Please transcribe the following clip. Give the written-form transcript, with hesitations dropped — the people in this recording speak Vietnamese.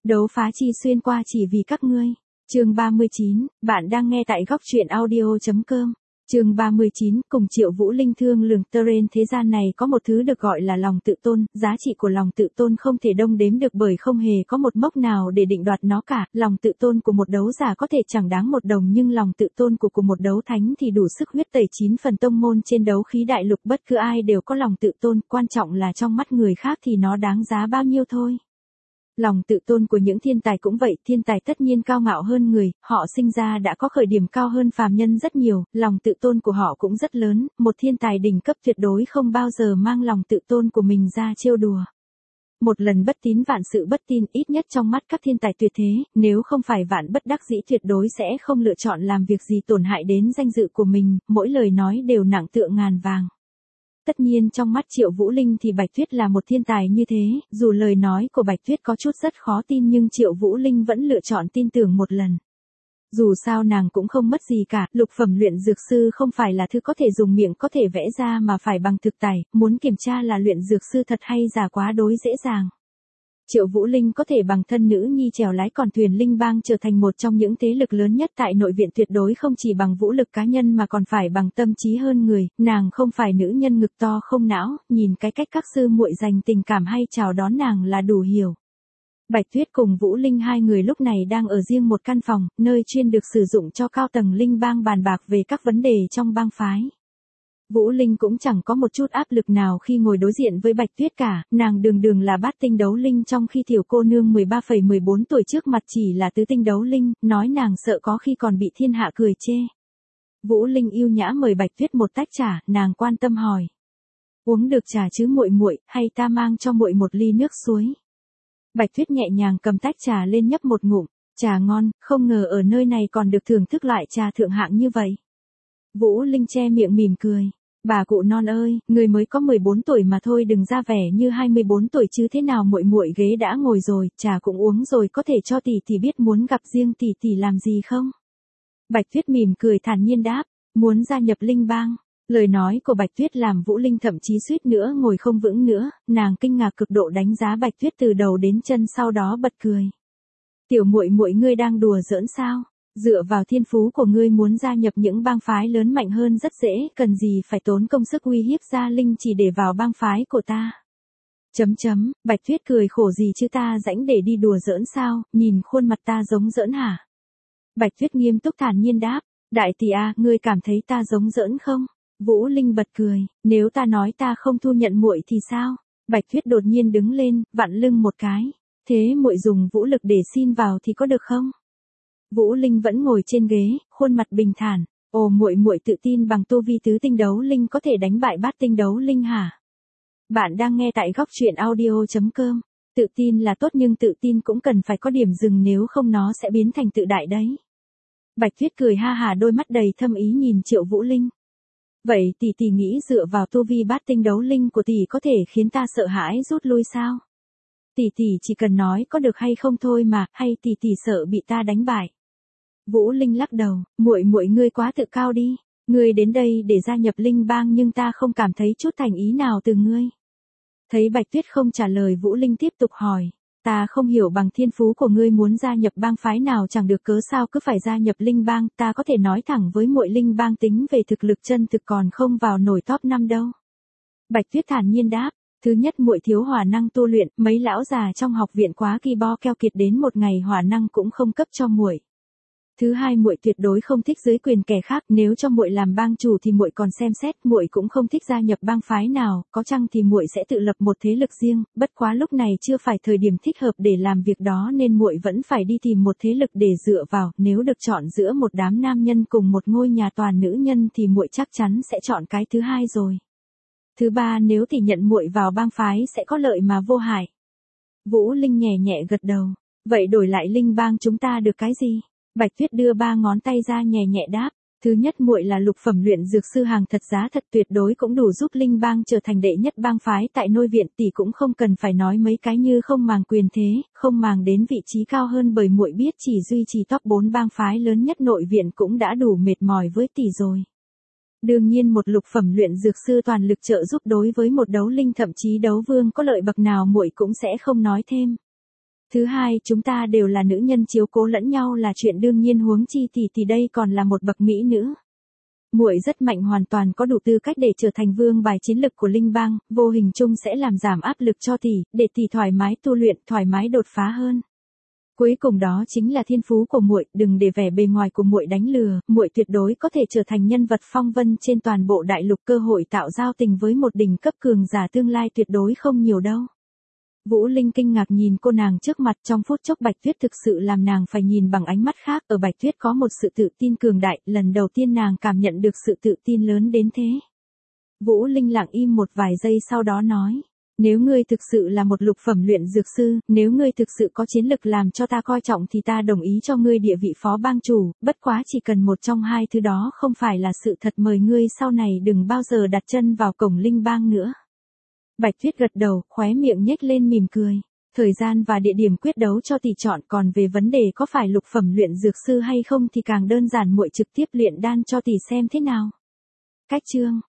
Đấu phá chi xuyên qua chỉ vì các ngươi. Chương 39, bạn đang nghe tại góc truyện audio.com. Chương 39, cùng Triệu Vũ Linh thương lượng trên thế gian này có một thứ được gọi là lòng tự tôn, giá trị của lòng tự tôn không thể đong đếm được bởi không hề có một mốc nào để định đoạt nó cả, lòng tự tôn của một đấu giả có thể chẳng đáng một đồng nhưng lòng tự tôn của một đấu thánh thì đủ sức huyết tẩy 9 phần tông môn trên đấu khí đại lục, bất cứ ai đều có lòng tự tôn, quan trọng là trong mắt người khác thì nó đáng giá bao nhiêu thôi. Lòng tự tôn của những thiên tài cũng vậy, thiên tài tất nhiên cao ngạo hơn người, họ sinh ra đã có khởi điểm cao hơn phàm nhân rất nhiều, lòng tự tôn của họ cũng rất lớn, một thiên tài đỉnh cấp tuyệt đối không bao giờ mang lòng tự tôn của mình ra trêu đùa. Một lần bất tín vạn sự bất tin, ít nhất trong mắt các thiên tài tuyệt thế, nếu không phải vạn bất đắc dĩ tuyệt đối sẽ không lựa chọn làm việc gì tổn hại đến danh dự của mình, mỗi lời nói đều nặng tựa ngàn vàng. Tất nhiên trong mắt Triệu Vũ Linh thì Bạch Tuyết là một thiên tài như thế, dù lời nói của Bạch Tuyết có chút rất khó tin nhưng Triệu Vũ Linh vẫn lựa chọn tin tưởng một lần. Dù sao nàng cũng không mất gì cả, lục phẩm luyện dược sư không phải là thứ có thể dùng miệng có thể vẽ ra mà phải bằng thực tài, muốn kiểm tra là luyện dược sư thật hay giả quá đối dễ dàng. Triệu Vũ Linh có thể bằng thân nữ nhi chèo lái con thuyền Linh Bang trở thành một trong những thế lực lớn nhất tại nội viện, tuyệt đối không chỉ bằng vũ lực cá nhân mà còn phải bằng tâm trí hơn người, nàng không phải nữ nhân ngực to không não, nhìn cái cách các sư muội dành tình cảm hay chào đón nàng là đủ hiểu. Bạch Tuyết cùng Vũ Linh hai người lúc này đang ở riêng một căn phòng, nơi chuyên được sử dụng cho cao tầng Linh Bang bàn bạc về các vấn đề trong bang phái. Vũ Linh cũng chẳng có một chút áp lực nào khi ngồi đối diện với Bạch Tuyết cả, nàng đường đường là bát tinh đấu linh trong khi tiểu cô nương 13,14 tuổi trước mặt chỉ là tứ tinh đấu linh, nói nàng sợ có khi còn bị thiên hạ cười chê. Vũ Linh yêu nhã mời Bạch Tuyết một tách trà, nàng quan tâm hỏi: "Uống được trà chứ muội muội, hay ta mang cho muội một ly nước suối?" Bạch Tuyết nhẹ nhàng cầm tách trà lên nhấp một ngụm, "Trà ngon, không ngờ ở nơi này còn được thưởng thức loại trà thượng hạng như vậy." Vũ Linh che miệng mỉm cười: "Bà cụ non ơi, người mới có 14 tuổi mà thôi, đừng ra vẻ như 24 tuổi chứ, thế nào muội muội ghế đã ngồi rồi, trà cũng uống rồi, có thể cho tỷ tỷ biết muốn gặp riêng tỷ tỷ làm gì không?" Bạch Tuyết mỉm cười thản nhiên đáp: "Muốn gia nhập Linh Bang." Lời nói của Bạch Tuyết làm Vũ Linh thậm chí suýt nữa ngồi không vững nữa, nàng kinh ngạc cực độ đánh giá Bạch Tuyết từ đầu đến chân, sau đó bật cười: "Tiểu muội muội ngươi đang đùa giỡn sao? Dựa vào thiên phú của ngươi muốn gia nhập những bang phái lớn mạnh hơn rất dễ, cần gì phải tốn công sức uy hiếp gia linh chỉ để vào bang phái của ta." Bạch Tuyết cười khổ: "Gì chứ, ta rãnh để đi đùa giỡn sao, nhìn khuôn mặt ta giống giỡn hả?" Bạch Tuyết nghiêm túc thản nhiên đáp: "Đại tỷ a, ngươi cảm thấy ta giống giỡn không?" Vũ Linh bật cười: "Nếu ta nói ta không thu nhận muội thì sao?" Bạch Tuyết đột nhiên đứng lên, vặn lưng một cái: "Thế muội dùng vũ lực để xin vào thì có được không?" Vũ Linh vẫn ngồi trên ghế, khuôn mặt bình thản: "Ồ, muội muội tự tin bằng tu vi tứ tinh đấu linh có thể đánh bại bát tinh đấu linh hả?" Bạn đang nghe tại góc truyện audio.com. Tự tin là tốt nhưng tự tin cũng cần phải có điểm dừng, nếu không nó sẽ biến thành tự đại đấy. Bạch Tuyết cười ha hả, đôi mắt đầy thâm ý nhìn Triệu Vũ Linh: "Vậy tỷ nghĩ dựa vào tu vi bát tinh đấu linh của tỷ có thể khiến ta sợ hãi rút lui sao? Tỷ chỉ cần nói có được hay không thôi mà, hay tỷ sợ bị ta đánh bại?" Vũ Linh lắc đầu: "Muội muội ngươi quá tự cao đi. Ngươi đến đây để gia nhập Linh Bang nhưng ta không cảm thấy chút thành ý nào từ ngươi." Thấy Bạch Tuyết không trả lời, Vũ Linh tiếp tục hỏi: "Ta không hiểu, bằng thiên phú của ngươi muốn gia nhập bang phái nào chẳng được, cớ sao cứ phải gia nhập Linh Bang? Ta có thể nói thẳng với muội, Linh Bang tính về thực lực chân thực còn không vào nổi top 5 đâu." Bạch Tuyết thản nhiên đáp: "Thứ nhất, muội thiếu hỏa năng tu luyện, mấy lão già trong học viện quá ki bo keo kiệt, đến một ngày hỏa năng cũng không cấp cho muội. Thứ hai, muội tuyệt đối không thích dưới quyền kẻ khác, nếu cho muội làm bang chủ thì muội còn xem xét, muội cũng không thích gia nhập bang phái nào, có chăng thì muội sẽ tự lập một thế lực riêng, bất quá lúc này chưa phải thời điểm thích hợp để làm việc đó nên muội vẫn phải đi tìm một thế lực để dựa vào, nếu được chọn giữa một đám nam nhân cùng một ngôi nhà toàn nữ nhân thì muội chắc chắn sẽ chọn cái thứ hai rồi. Thứ ba, nếu tỷ nhận muội vào bang phái sẽ có lợi mà vô hại." Vũ Linh nhẹ nhẹ gật đầu: "Vậy đổi lại Linh Bang chúng ta được cái gì?" Bạch Tuyết đưa ba ngón tay ra nhẹ nhẹ đáp: "Thứ nhất, muội là lục phẩm luyện dược sư hàng thật giá thật, tuyệt đối cũng đủ giúp Linh Bang trở thành đệ nhất bang phái tại nội viện, tỷ cũng không cần phải nói mấy cái như không màng quyền thế, không màng đến vị trí cao hơn, bởi muội biết chỉ duy trì top 4 bang phái lớn nhất nội viện cũng đã đủ mệt mỏi với tỷ rồi. Đương nhiên một lục phẩm luyện dược sư toàn lực trợ giúp đối với một đấu linh thậm chí đấu vương có lợi bậc nào muội cũng sẽ không nói thêm." Thứ hai, chúng ta đều là nữ nhân, chiếu cố lẫn nhau là chuyện đương nhiên, huống chi tỷ đây còn là một bậc mỹ nữ. Muội rất mạnh, hoàn toàn có đủ tư cách để trở thành vương bài chiến lực của Linh Bang, vô hình chung sẽ làm giảm áp lực cho tỷ, để tỷ thoải mái tu luyện, thoải mái đột phá hơn. Cuối cùng đó chính là thiên phú của muội, đừng để vẻ bề ngoài của muội đánh lừa, muội tuyệt đối có thể trở thành nhân vật phong vân trên toàn bộ đại lục, cơ hội tạo giao tình với một đỉnh cấp cường giả tương lai tuyệt đối không nhiều đâu. Vũ Linh kinh ngạc nhìn cô nàng trước mặt, trong phút chốc Bạch Tuyết thực sự làm nàng phải nhìn bằng ánh mắt khác, ở Bạch Tuyết có một sự tự tin cường đại, lần đầu tiên nàng cảm nhận được sự tự tin lớn đến thế. Vũ Linh lặng im một vài giây sau đó nói, nếu ngươi thực sự là một lục phẩm luyện dược sư, nếu ngươi thực sự có chiến lực làm cho ta coi trọng thì ta đồng ý cho ngươi địa vị phó bang chủ, bất quá chỉ cần một trong hai thứ đó không phải là sự thật, mời ngươi sau này đừng bao giờ đặt chân vào cổng Linh Bang nữa. Bạch Tuyết gật đầu, khóe miệng nhếch lên mỉm cười. Thời gian và địa điểm quyết đấu cho tỷ chọn, còn về vấn đề có phải lục phẩm luyện dược sư hay không thì càng đơn giản, muội trực tiếp luyện đan cho tỷ xem thế nào. Cách chương